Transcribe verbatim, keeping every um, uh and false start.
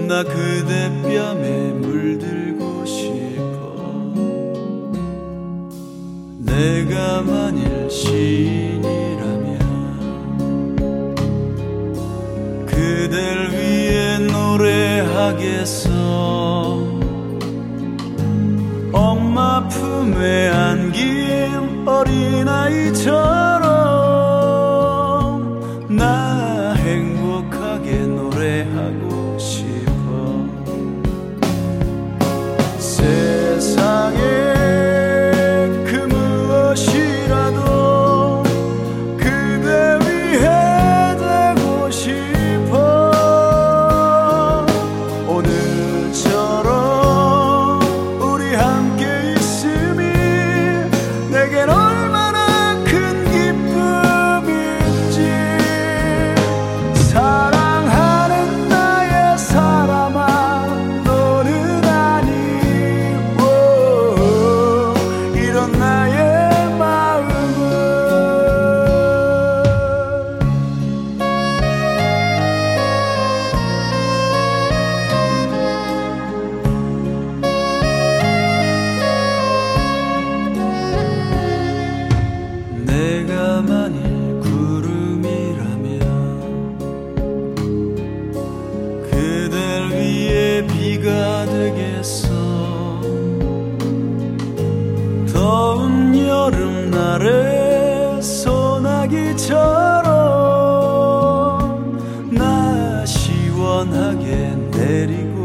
나 그대 뺨에 물들고 싶어. 내가 만일 시인이라면 그댈 위해 노래하겠어. 엄마 품에 안긴 어린아이처럼 나 행복하게 노래하고 싶어. 세상에 그 무엇이라도 그대 위해 되고 싶어. 오늘처럼 우리 함께 있음이 내겐 얼마나 큰 기쁨인지. 사랑하는 나의 사람아 너는 아니고 이런 나의 마음은 내가 만일 구름이라면 그댈 위해 비가 되겠어. 더운 여름날에 소나기처럼 나 시원하게 내리고